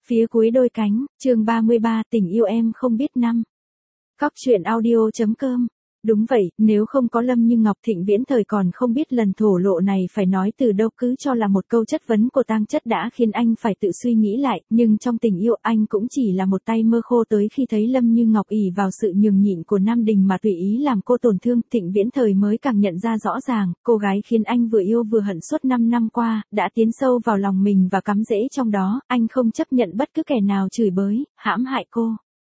Phía cuối đôi cánh, chương 33, tình yêu em không biết năm. Cóc truyện audio.com. Đúng vậy, nếu không có Lâm Như Ngọc, Thịnh Viễn Thời còn không biết lần thổ lộ này phải nói từ đâu, cứ cho là một câu chất vấn của Tang Chất đã khiến anh phải tự suy nghĩ lại, nhưng trong tình yêu anh cũng chỉ là một tay mơ khô. Tới khi thấy Lâm Như Ngọc ỷ vào sự nhường nhịn của Nam Đình mà tùy ý làm cô tổn thương, Thịnh Viễn Thời mới càng nhận ra rõ ràng, cô gái khiến anh vừa yêu vừa hận suốt 5 năm qua, đã tiến sâu vào lòng mình và cắm rễ trong đó. Anh không chấp nhận bất cứ kẻ nào chửi bới, hãm hại cô.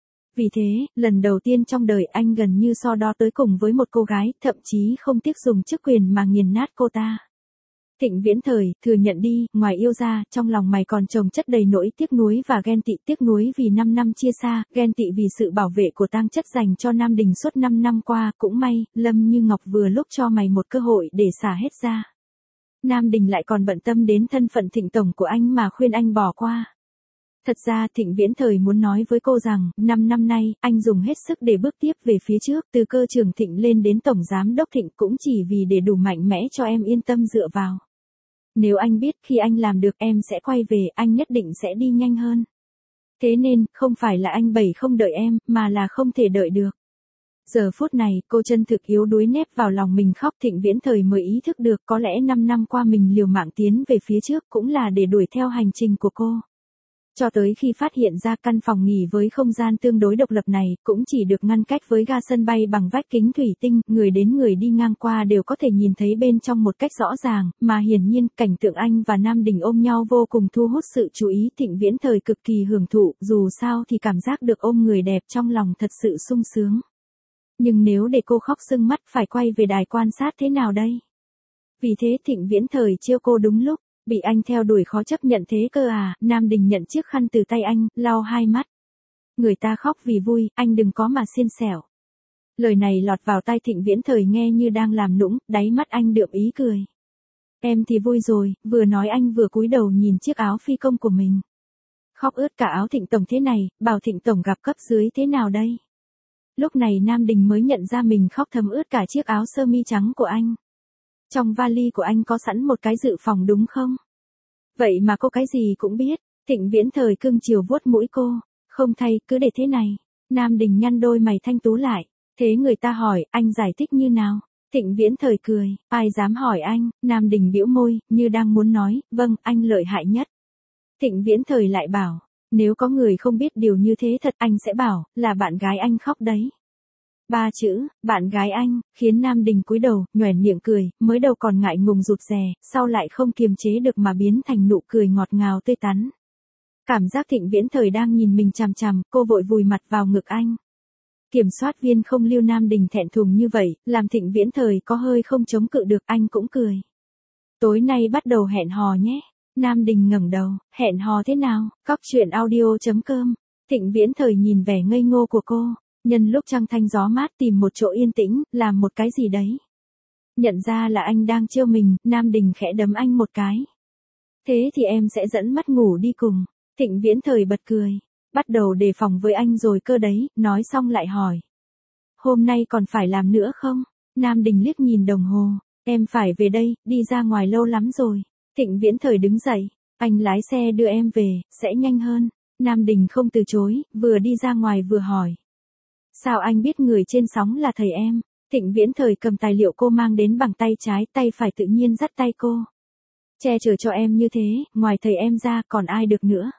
Vì thế, lần đầu tiên trong đời anh gần như so đo tới cùng với một cô gái, thậm chí không tiếc dùng chức quyền mà nghiền nát cô ta. Thịnh Viễn Thời, thừa nhận đi, ngoài yêu ra, trong lòng mày còn chồng chất đầy nỗi tiếc nuối và ghen tị. Tiếc nuối vì 5 năm chia xa, ghen tị vì sự bảo vệ của Tang Chất dành cho Nam Đình suốt 5 năm qua. Cũng may, Lâm Như Ngọc vừa lúc cho mày một cơ hội để xả hết ra. Nam Đình lại còn bận tâm đến thân phận Thịnh tổng của anh mà khuyên anh bỏ qua. Thật ra Thịnh Viễn Thời muốn nói với cô rằng, 5 năm nay, anh dùng hết sức để bước tiếp về phía trước, từ cơ trưởng Thịnh lên đến tổng giám đốc Thịnh, cũng chỉ vì để đủ mạnh mẽ cho em yên tâm dựa vào. Nếu anh biết khi anh làm được em sẽ quay về, anh nhất định sẽ đi nhanh hơn. Thế nên, không phải là anh không đợi em, mà là không thể đợi được. Giờ phút này, cô chân thực yếu đuối nép vào lòng mình khóc. Thịnh Viễn Thời mới ý thức được có lẽ 5 năm qua mình liều mạng tiến về phía trước cũng là để đuổi theo hành trình của cô. Cho tới khi phát hiện ra căn phòng nghỉ với không gian tương đối độc lập này, cũng chỉ được ngăn cách với ga sân bay bằng vách kính thủy tinh, người đến người đi ngang qua đều có thể nhìn thấy bên trong một cách rõ ràng, mà hiển nhiên, cảnh tượng anh và Nam Đình ôm nhau vô cùng thu hút sự chú ý. Thịnh Viễn Thời cực kỳ hưởng thụ, dù sao thì cảm giác được ôm người đẹp trong lòng thật sự sung sướng. Nhưng nếu để cô khóc sưng mắt phải quay về đài quan sát thế nào đây? Vì thế Thịnh Viễn Thời trêu cô đúng lúc. Bị anh theo đuổi khó chấp nhận thế cơ à? Nam Đình nhận chiếc khăn từ tay anh, lau hai mắt. Người ta khóc vì vui, anh đừng có mà xiên xẻo. Lời này lọt vào tai Thịnh Viễn Thời nghe như đang làm nũng, đáy mắt anh đượm ý cười. Em thì vui rồi, vừa nói anh vừa cúi đầu nhìn chiếc áo phi công của mình. Khóc ướt cả áo Thịnh tổng thế này, bảo Thịnh tổng gặp cấp dưới thế nào đây? Lúc này Nam Đình mới nhận ra mình khóc thấm ướt cả chiếc áo sơ mi trắng của anh. Trong vali của anh có sẵn một cái dự phòng đúng không? Vậy mà cô cái gì cũng biết. Thịnh Viễn Thời cưng chiều vuốt mũi cô. Không thay, cứ để thế này. Nam Đình nhăn đôi mày thanh tú lại. Thế người ta hỏi, anh giải thích như nào? Thịnh Viễn Thời cười, ai dám hỏi anh? Nam Đình bĩu môi, như đang muốn nói, vâng, anh lợi hại nhất. Thịnh Viễn Thời lại bảo, nếu có người không biết điều như thế thật anh sẽ bảo, là bạn gái anh khóc đấy. 3 chữ, bạn gái anh, khiến Nam Đình cúi đầu, nhoẻn miệng cười, mới đầu còn ngại ngùng rụt rè, sau lại không kiềm chế được mà biến thành nụ cười ngọt ngào tươi tắn. Cảm giác Thịnh Viễn Thời đang nhìn mình chằm chằm, cô vội vùi mặt vào ngực anh. Kiểm soát viên không lưu. Nam Đình thẹn thùng như vậy, làm Thịnh Viễn Thời có hơi không chống cự được, anh cũng cười. Tối nay bắt đầu hẹn hò nhé. Nam Đình ngẩng đầu, hẹn hò thế nào? Cóc truyện audio.com. Thịnh Viễn Thời nhìn vẻ ngây ngô của cô. Nhân lúc trăng thanh gió mát tìm một chỗ yên tĩnh, làm một cái gì đấy. Nhận ra là anh đang trêu mình, Nam Đình khẽ đấm anh một cái. Thế thì em sẽ dẫn mắt ngủ đi cùng. Thịnh Viễn Thời bật cười. Bắt đầu đề phòng với anh rồi cơ đấy, nói xong lại hỏi. Hôm nay còn phải làm nữa không? Nam Đình liếc nhìn đồng hồ. Em phải về đây, đi ra ngoài lâu lắm rồi. Thịnh Viễn Thời đứng dậy. Anh lái xe đưa em về, sẽ nhanh hơn. Nam Đình không từ chối, vừa đi ra ngoài vừa hỏi. Sao anh biết người trên sóng là thầy em? Thịnh Viễn Thời cầm tài liệu cô mang đến bằng tay trái, tay phải tự nhiên dắt tay cô. Che chở cho em như thế, ngoài thầy em ra còn ai được nữa?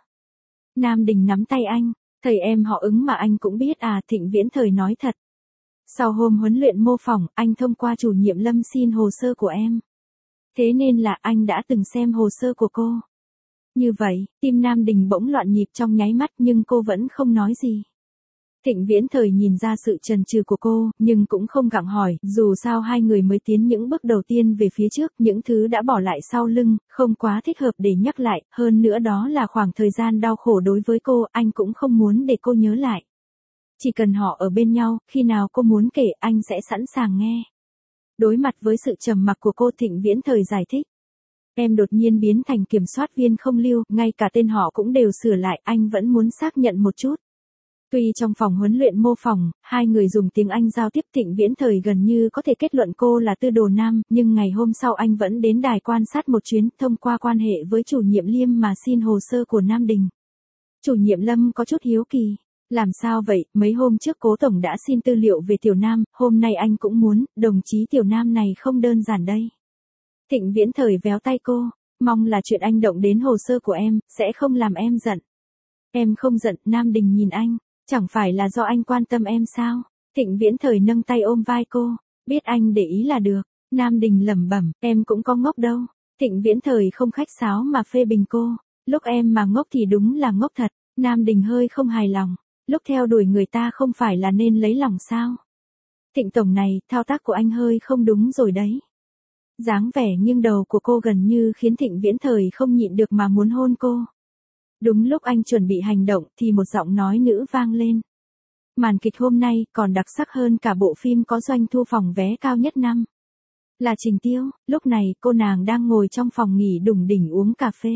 Nam Đình nắm tay anh, thầy em họ Ứng mà anh cũng biết à? Thịnh Viễn Thời nói thật. Sau hôm huấn luyện mô phỏng, anh thông qua chủ nhiệm Lâm xin hồ sơ của em. Thế nên là anh đã từng xem hồ sơ của cô. Như vậy, tim Nam Đình bỗng loạn nhịp trong nháy mắt nhưng cô vẫn không nói gì. Thịnh Viễn Thời nhìn ra sự chần chừ của cô, nhưng cũng không gặng hỏi, dù sao hai người mới tiến những bước đầu tiên về phía trước, những thứ đã bỏ lại sau lưng, không quá thích hợp để nhắc lại, hơn nữa đó là khoảng thời gian đau khổ đối với cô, anh cũng không muốn để cô nhớ lại. Chỉ cần họ ở bên nhau, khi nào cô muốn kể, anh sẽ sẵn sàng nghe. Đối mặt với sự trầm mặc của cô, Thịnh Viễn Thời giải thích. Em đột nhiên biến thành kiểm soát viên không lưu, ngay cả tên họ cũng đều sửa lại, anh vẫn muốn xác nhận một chút. Tuy trong phòng huấn luyện mô phỏng, hai người dùng tiếng Anh giao tiếp, Thịnh Viễn Thời gần như có thể kết luận cô là tư đồ nam, nhưng ngày hôm sau anh vẫn đến đài quan sát một chuyến, thông qua quan hệ với chủ nhiệm Liêm mà xin hồ sơ của Nam Đình. Chủ nhiệm Lâm có chút hiếu kỳ. Làm sao vậy, mấy hôm trước Cố Tổng đã xin tư liệu về Tiểu Nam, hôm nay anh cũng muốn, đồng chí Tiểu Nam này không đơn giản đây. Thịnh Viễn Thời véo tay cô, mong là chuyện anh động đến hồ sơ của em, sẽ không làm em giận. Em không giận, Nam Đình nhìn anh, chẳng phải là do anh quan tâm em sao? Thịnh Viễn Thời nâng tay ôm vai cô, biết anh để ý là được. Nam Đình lẩm bẩm, em cũng có ngốc đâu. Thịnh Viễn Thời không khách sáo mà phê bình cô, lúc em mà ngốc thì đúng là ngốc thật. Nam Đình hơi không hài lòng, lúc theo đuổi người ta không phải là nên lấy lòng sao? Thịnh Tổng này, thao tác của anh hơi không đúng rồi đấy. Dáng vẻ nghiêng đầu của cô gần như khiến Thịnh Viễn Thời không nhịn được mà muốn hôn cô. Đúng lúc anh chuẩn bị hành động thì một giọng nói nữ vang lên. Màn kịch hôm nay còn đặc sắc hơn cả bộ phim có doanh thu phòng vé cao nhất năm. Là Trình Tiêu, lúc này cô nàng đang ngồi trong phòng nghỉ đủng đỉnh uống cà phê.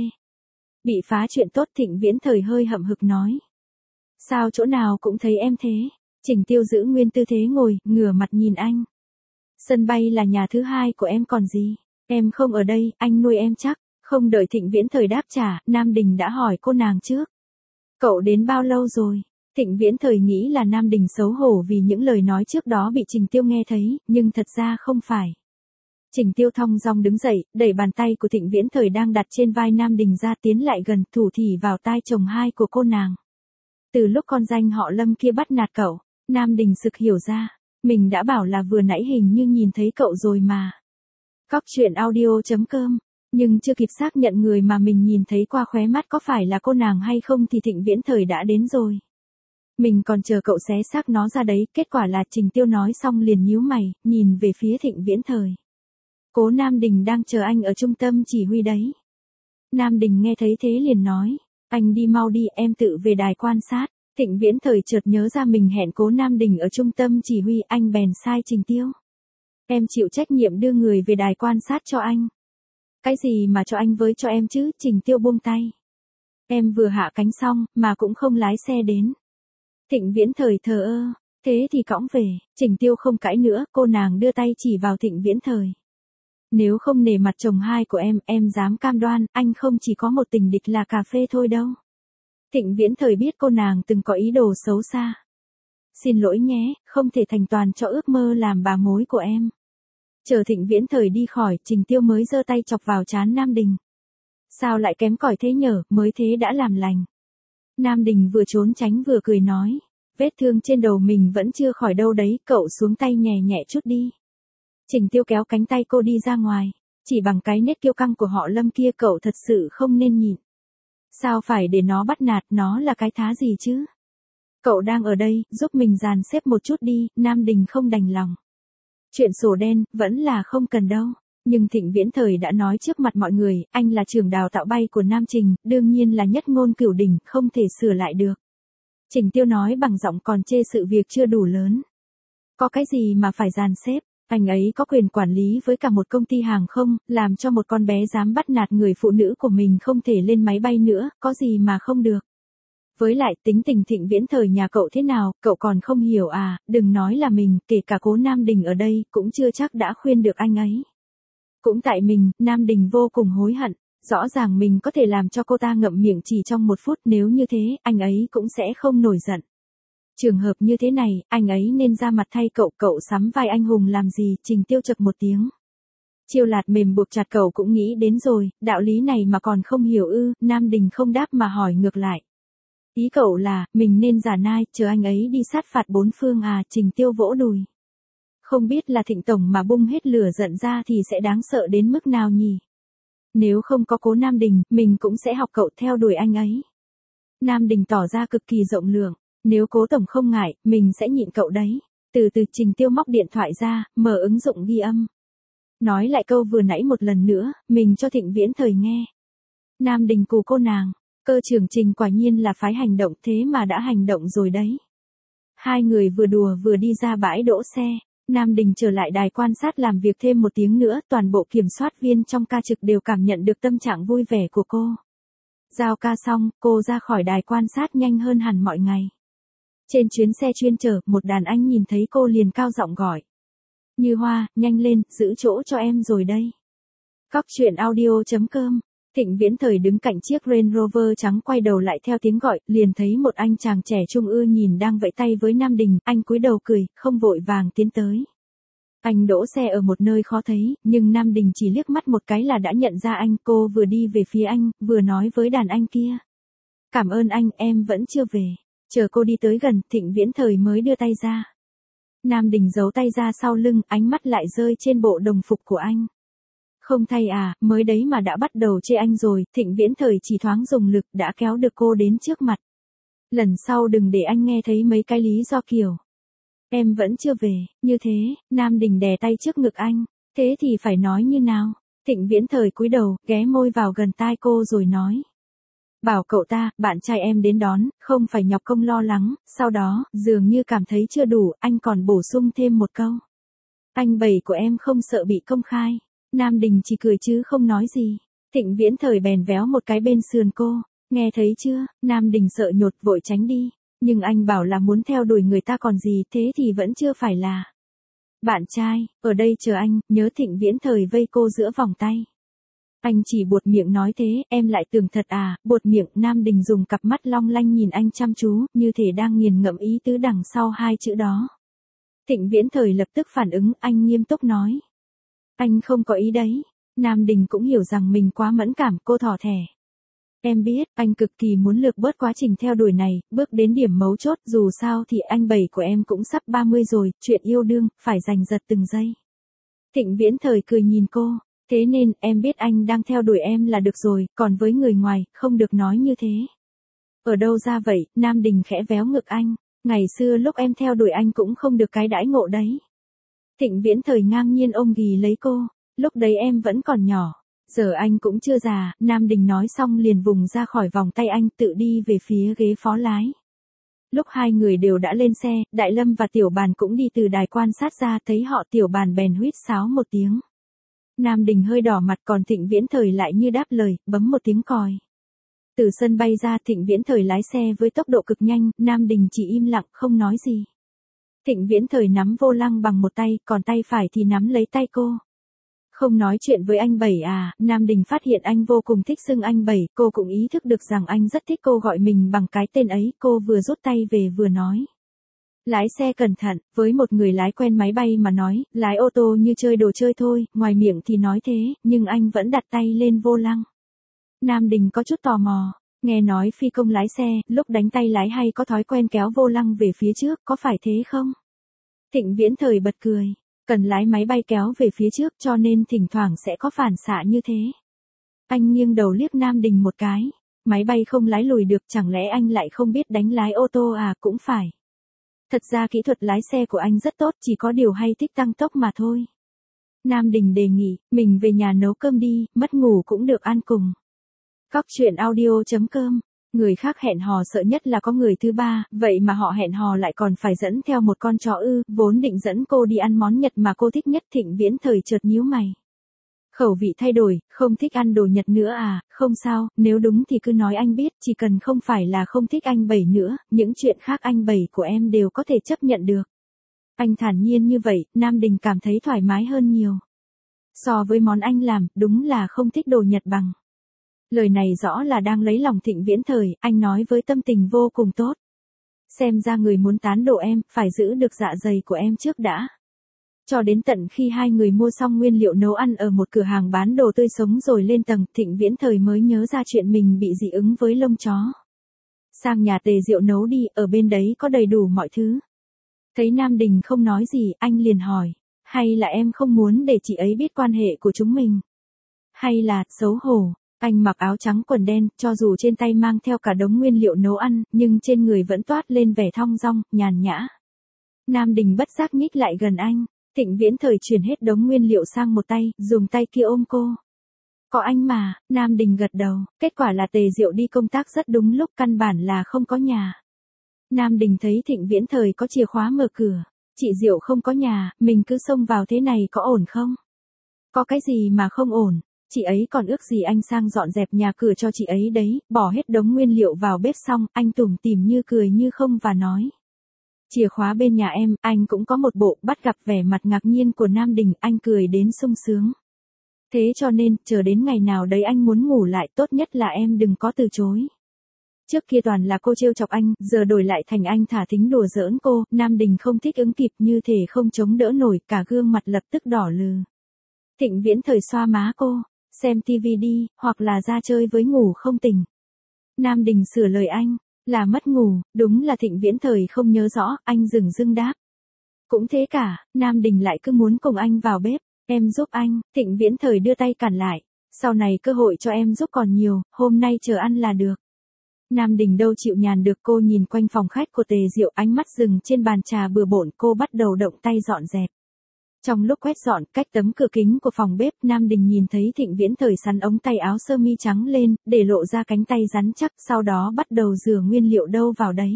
Bị phá chuyện tốt, Thịnh Viễn Thời hơi hậm hực nói. Sao chỗ nào cũng thấy em thế? Trình Tiêu giữ nguyên tư thế ngồi, ngửa mặt nhìn anh. Sân bay là nhà thứ hai của em còn gì? Em không ở đây, anh nuôi em chắc. Không đợi Thịnh Viễn Thời đáp trả, Nam Đình đã hỏi cô nàng trước. Cậu đến bao lâu rồi? Thịnh Viễn Thời nghĩ là Nam Đình xấu hổ vì những lời nói trước đó bị Trình Tiêu nghe thấy, nhưng thật ra không phải. Trình Tiêu thong dong đứng dậy, đẩy bàn tay của Thịnh Viễn Thời đang đặt trên vai Nam Đình ra, tiến lại gần, thủ thỉ vào tai chồng hai của cô nàng. Từ lúc con danh họ Lâm kia bắt nạt cậu, Nam Đình sực hiểu ra, mình đã bảo là vừa nãy hình như nhìn thấy cậu rồi mà. Cóc truyện audio.com. Nhưng chưa kịp xác nhận người mà mình nhìn thấy qua khóe mắt có phải là cô nàng hay không thì Thịnh Viễn Thời đã đến rồi. Mình còn chờ cậu xé xác nó ra đấy, kết quả là Trình Tiêu nói xong liền nhíu mày, nhìn về phía Thịnh Viễn Thời. Cố Nam Đình đang chờ anh ở trung tâm chỉ huy đấy. Nam Đình nghe thấy thế liền nói, anh đi mau đi, em tự về đài quan sát. Thịnh Viễn Thời chợt nhớ ra mình hẹn Cố Nam Đình ở trung tâm chỉ huy, anh bèn sai Trình Tiêu. Em chịu trách nhiệm đưa người về đài quan sát cho anh. Cái gì mà cho anh với cho em chứ? Trình Tiêu buông tay. Em vừa hạ cánh xong, mà cũng không lái xe đến. Thịnh Viễn Thời thờ ơ, thế thì cõng về. Trình Tiêu không cãi nữa, cô nàng đưa tay chỉ vào Thịnh Viễn Thời. Nếu không nể mặt chồng hai của em dám cam đoan, anh không chỉ có một tình địch là cà phê thôi đâu. Thịnh Viễn Thời biết cô nàng từng có ý đồ xấu xa. Xin lỗi nhé, không thể thành toàn cho ước mơ làm bà mối của em. Chờ Thịnh Viễn Thời đi khỏi, Trình Tiêu mới giơ tay chọc vào trán Nam Đình. Sao lại kém cỏi thế nhở, mới thế đã làm lành. Nam Đình vừa trốn tránh vừa cười nói. Vết thương trên đầu mình vẫn chưa khỏi đâu đấy, cậu xuống tay nhẹ nhẹ chút đi. Trình Tiêu kéo cánh tay cô đi ra ngoài. Chỉ bằng cái nết kiêu căng của họ Lâm kia cậu thật sự không nên nhịn. Sao phải để nó bắt nạt, nó là cái thá gì chứ? Cậu đang ở đây, giúp mình dàn xếp một chút đi. Nam Đình không đành lòng. Chuyện sổ đen, vẫn là không cần đâu. Nhưng Thịnh Viễn Thời đã nói trước mặt mọi người, anh là trưởng đào tạo bay của Nam Trình, đương nhiên là nhất ngôn cửu đỉnh, không thể sửa lại được. Trình Tiêu nói bằng giọng còn chê sự việc chưa đủ lớn. Có cái gì mà phải dàn xếp, anh ấy có quyền quản lý với cả một công ty hàng không, làm cho một con bé dám bắt nạt người phụ nữ của mình không thể lên máy bay nữa, có gì mà không được. Với lại tính tình Thịnh Viễn Thời nhà cậu thế nào, cậu còn không hiểu à, đừng nói là mình, kể cả Cố Nam Đình ở đây, cũng chưa chắc đã khuyên được anh ấy. Cũng tại mình, Nam Đình vô cùng hối hận, rõ ràng mình có thể làm cho cô ta ngậm miệng chỉ trong 1 phút, nếu như thế, anh ấy cũng sẽ không nổi giận. Trường hợp như thế này, anh ấy nên ra mặt thay cậu sắm vai anh hùng làm gì, Trình Tiêu chật một tiếng. Chiêu lạt mềm buộc chặt cậu cũng nghĩ đến rồi, đạo lý này mà còn không hiểu ư, Nam Đình không đáp mà hỏi ngược lại. Ý cậu là, mình nên giả nai, chờ anh ấy đi sát phạt 4 phương à, Trình Tiêu vỗ đùi. Không biết là Thịnh Tổng mà bung hết lửa giận ra thì sẽ đáng sợ đến mức nào nhỉ? Nếu không có Cố Nam Đình, mình cũng sẽ học cậu theo đuổi anh ấy. Nam Đình tỏ ra cực kỳ rộng lượng, nếu Cố Tổng không ngại, mình sẽ nhịn cậu đấy. Từ từ Trình Tiêu móc điện thoại ra, mở ứng dụng ghi âm. Nói lại câu vừa nãy một lần nữa, mình cho Thịnh Viễn Thời nghe. Nam Đình cù cô nàng, cơ trưởng Trình quả nhiên là phái hành động, thế mà đã hành động rồi đấy. Hai người vừa đùa vừa đi ra bãi đỗ xe. Nam Đình trở lại đài quan sát làm việc thêm 1 tiếng nữa, toàn bộ kiểm soát viên trong ca trực đều cảm nhận được tâm trạng vui vẻ của cô. Giao ca xong, cô ra khỏi đài quan sát nhanh hơn hẳn mọi ngày. Trên chuyến xe chuyên chở, một đàn anh nhìn thấy cô liền cao giọng gọi. Như Hoa, nhanh lên, giữ chỗ cho em rồi đây. Cóc truyện audio.com Thịnh Viễn Thời đứng cạnh chiếc Range Rover trắng quay đầu lại theo tiếng gọi, liền thấy một anh chàng trẻ trung ưa nhìn đang vẫy tay với Nam Đình, anh cúi đầu cười, không vội vàng tiến tới. Anh đỗ xe ở một nơi khó thấy, nhưng Nam Đình chỉ liếc mắt một cái là đã nhận ra anh, cô vừa đi về phía anh, vừa nói với đàn anh kia. Cảm ơn anh, em vẫn chưa về. Chờ cô đi tới gần, Thịnh Viễn Thời mới đưa tay ra. Nam Đình giấu tay ra sau lưng, ánh mắt lại rơi trên bộ đồng phục của anh. Không thay à, mới đấy mà đã bắt đầu chê anh rồi, Thịnh Viễn Thời chỉ thoáng dùng lực đã kéo được cô đến trước mặt. Lần sau đừng để anh nghe thấy mấy cái lý do kiểu. Em vẫn chưa về, như thế, Nam Đình đè tay trước ngực anh. Thế thì phải nói như nào? Thịnh Viễn Thời cúi đầu, ghé môi vào gần tai cô rồi nói. Bảo cậu ta, bạn trai em đến đón, không phải nhọc công lo lắng, sau đó, dường như cảm thấy chưa đủ, anh còn bổ sung thêm một câu. Anh Bảy của em không sợ bị công khai. Nam Đình chỉ cười chứ không nói gì. Thịnh Viễn Thời bèn véo một cái bên sườn cô. Nghe thấy chưa, Nam Đình sợ nhột vội tránh đi. Nhưng anh bảo là muốn theo đuổi người ta còn gì, thế thì vẫn chưa phải là. Bạn trai, ở đây chờ anh, nhớ. Thịnh Viễn Thời vây cô giữa vòng tay. Anh chỉ buột miệng nói thế, em lại tưởng thật à, buột miệng. Nam Đình dùng cặp mắt long lanh nhìn anh chăm chú, như thể đang nghiền ngẫm ý tứ đằng sau hai chữ đó. Thịnh Viễn Thời lập tức phản ứng, anh nghiêm túc nói. Anh không có ý đấy. Nam Đình cũng hiểu rằng mình quá mẫn cảm, cô thỏ thẻ. Em biết, anh cực kỳ muốn lược bớt quá trình theo đuổi này, bước đến điểm mấu chốt, dù sao thì anh Bảy của em cũng sắp 30 rồi, chuyện yêu đương, phải giành giật từng giây. Thịnh Viễn Thời cười nhìn cô, thế nên, em biết anh đang theo đuổi em là được rồi, còn với người ngoài, không được nói như thế. Ở đâu ra vậy? Nam Đình khẽ véo ngực anh, ngày xưa lúc em theo đuổi anh cũng không được cái đãi ngộ đấy. Thịnh Viễn Thời ngang nhiên ôm ghì lấy cô, lúc đấy em vẫn còn nhỏ. Giờ anh cũng chưa già. Nam Đình nói xong liền vùng ra khỏi vòng tay anh, tự đi về phía ghế phó lái. Lúc hai người đều đã lên xe, Đại Lâm và Tiểu Bàn cũng đi từ đài quan sát ra, thấy họ. Tiểu Bàn bèn huýt sáo một tiếng. Nam Đình hơi đỏ mặt, còn Thịnh Viễn Thời lại như đáp lời, bấm một tiếng còi. Từ sân bay ra, Thịnh Viễn Thời lái xe với tốc độ cực nhanh, Nam Đình chỉ im lặng không nói gì. Thịnh Viễn Thời nắm vô lăng bằng một tay, còn tay phải thì nắm lấy tay cô. Không nói chuyện với anh Bảy à? Nam Đình phát hiện anh vô cùng thích xưng anh Bảy, cô cũng ý thức được rằng anh rất thích cô gọi mình bằng cái tên ấy, cô vừa rút tay về vừa nói. Lái xe cẩn thận, với một người lái quen máy bay mà nói, lái ô tô như chơi đồ chơi thôi, ngoài miệng thì nói thế, nhưng anh vẫn đặt tay lên vô lăng. Nam Đình có chút tò mò, nghe nói phi công lái xe, lúc đánh tay lái hay có thói quen kéo vô lăng về phía trước, có phải thế không? Thịnh Viễn Thời bật cười. Cần lái máy bay kéo về phía trước cho nên thỉnh thoảng sẽ có phản xạ như thế. Anh nghiêng đầu liếc Nam Đình một cái. Máy bay không lái lùi được, chẳng lẽ anh lại không biết đánh lái ô tô à? Cũng phải. Thật ra kỹ thuật lái xe của anh rất tốt, chỉ có điều hay thích tăng tốc mà thôi. Nam Đình đề nghị, mình về nhà nấu cơm đi, mất ngủ cũng được ăn cùng. Góc truyện audio.com. Người khác hẹn hò sợ nhất là có người thứ ba, vậy mà họ hẹn hò lại còn phải dẫn theo một con chó ư? Vốn định dẫn cô đi ăn món Nhật mà cô thích nhất. Thịnh Viễn Thời chợt nhíu mày. Khẩu vị thay đổi, không thích ăn đồ Nhật nữa à? Không sao, nếu đúng thì cứ nói anh biết, chỉ cần không phải là không thích anh Bảy nữa, những chuyện khác anh Bảy của em đều có thể chấp nhận được. Anh thản nhiên như vậy, Nam Đình cảm thấy thoải mái hơn nhiều. So với món anh làm, đúng là không thích đồ Nhật bằng. Lời này rõ là đang lấy lòng Thịnh Viễn Thời, anh nói với tâm tình vô cùng tốt. Xem ra người muốn tán độ em, phải giữ được dạ dày của em trước đã. Cho đến tận khi hai người mua xong nguyên liệu nấu ăn ở một cửa hàng bán đồ tươi sống rồi lên tầng, Thịnh Viễn Thời mới nhớ ra chuyện mình bị dị ứng với lông chó. Sang nhà Tề Diệu nấu đi, ở bên đấy có đầy đủ mọi thứ. Thấy Nam Đình không nói gì, anh liền hỏi. Hay là em không muốn để chị ấy biết quan hệ của chúng mình? Hay là, xấu hổ? Anh mặc áo trắng quần đen, cho dù trên tay mang theo cả đống nguyên liệu nấu ăn, nhưng trên người vẫn toát lên vẻ thong dong, nhàn nhã. Nam Đình bất giác nhích lại gần anh. Thịnh Viễn Thời chuyển hết đống nguyên liệu sang một tay, dùng tay kia ôm cô. Có anh mà. Nam Đình gật đầu. Kết quả là Tề Diệu đi công tác rất đúng lúc, căn bản là không có nhà. Nam Đình thấy Thịnh Viễn Thời có chìa khóa mở cửa. Chị Diệu không có nhà, mình cứ xông vào thế này có ổn không? Có cái gì mà không ổn? Chị ấy còn ước gì anh sang dọn dẹp nhà cửa cho chị ấy đấy. Bỏ hết đống nguyên liệu vào bếp xong, anh tủm tỉm như cười như không và nói. Chìa khóa bên nhà em, anh cũng có một bộ. Bắt gặp vẻ mặt ngạc nhiên của Nam Đình, anh cười đến sung sướng. Thế cho nên, chờ đến ngày nào đấy anh muốn ngủ lại, tốt nhất là em đừng có từ chối. Trước kia toàn là cô trêu chọc anh, giờ đổi lại thành anh thả thính đùa giỡn cô, Nam Đình không thích ứng kịp như thể không chống đỡ nổi, cả gương mặt lập tức đỏ lừ. Thịnh Viễn Thời xoa má cô, xem tivi đi, hoặc là ra chơi với ngủ không tỉnh. Nam Đình sửa lời anh, là mất ngủ, đúng là Thịnh Viễn Thời không nhớ rõ, anh dửng dưng đáp. Cũng thế cả, Nam Đình lại cứ muốn cùng anh vào bếp, em giúp anh, Thịnh Viễn Thời đưa tay cản lại, sau này cơ hội cho em giúp còn nhiều, hôm nay chờ ăn là được. Nam Đình đâu chịu nhàn được, cô nhìn quanh phòng khách của Tề Diệu, ánh mắt dừng trên bàn trà bừa bộn, cô bắt đầu động tay dọn dẹp. Trong lúc quét dọn, cách tấm cửa kính của phòng bếp, Nam Đình nhìn thấy Thịnh Viễn Thời sắn ống tay áo sơ mi trắng lên, để lộ ra cánh tay rắn chắc, sau đó bắt đầu rửa nguyên liệu đâu vào đấy.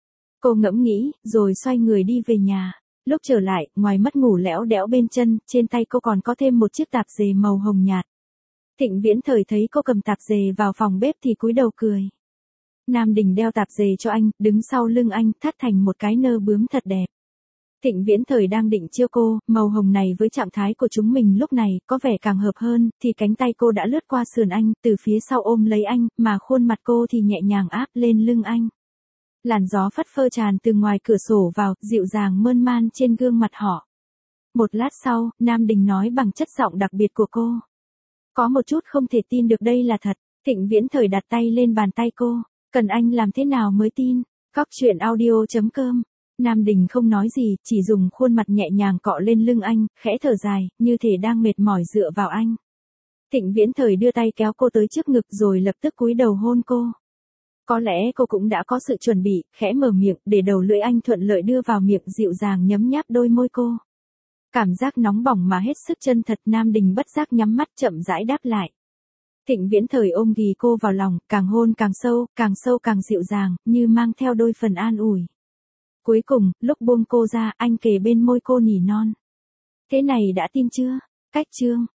Cô ngẫm nghĩ, rồi xoay người đi về nhà. Lúc trở lại, ngoài mất ngủ lẽo đẽo bên chân, trên tay cô còn có thêm một chiếc tạp dề màu hồng nhạt. Thịnh Viễn Thời thấy cô cầm tạp dề vào phòng bếp thì cúi đầu cười. Nam Đình đeo tạp dề cho anh, đứng sau lưng anh, thắt thành một cái nơ bướm thật đẹp. Thịnh Viễn Thời đang định trêu cô, màu hồng này với trạng thái của chúng mình lúc này, có vẻ càng hợp hơn, thì cánh tay cô đã lướt qua sườn anh, từ phía sau ôm lấy anh, mà khuôn mặt cô thì nhẹ nhàng áp lên lưng anh. Làn gió phất phơ tràn từ ngoài cửa sổ vào, dịu dàng mơn man trên gương mặt họ. Một lát sau, Nam Đình nói bằng chất giọng đặc biệt của cô. Có một chút không thể tin được đây là thật. Thịnh Viễn Thời đặt tay lên bàn tay cô. Cần anh làm thế nào mới tin? Góc truyện audio.com. Nam Đình không nói gì, chỉ dùng khuôn mặt nhẹ nhàng cọ lên lưng anh, khẽ thở dài, như thể đang mệt mỏi dựa vào anh. Thịnh Viễn Thời đưa tay kéo cô tới trước ngực rồi lập tức cúi đầu hôn cô. Có lẽ cô cũng đã có sự chuẩn bị, khẽ mở miệng, để đầu lưỡi anh thuận lợi đưa vào miệng, dịu dàng nhấm nháp đôi môi cô. Cảm giác nóng bỏng mà hết sức chân thật, Nam Đình bất giác nhắm mắt chậm rãi đáp lại. Thịnh Viễn Thời ôm ghì cô vào lòng, càng hôn càng sâu càng dịu dàng, như mang theo đôi phần an ủi. Cuối cùng, lúc buông cô ra, anh kề bên môi cô nỉ non. Thế này đã tin chưa? Cách chương.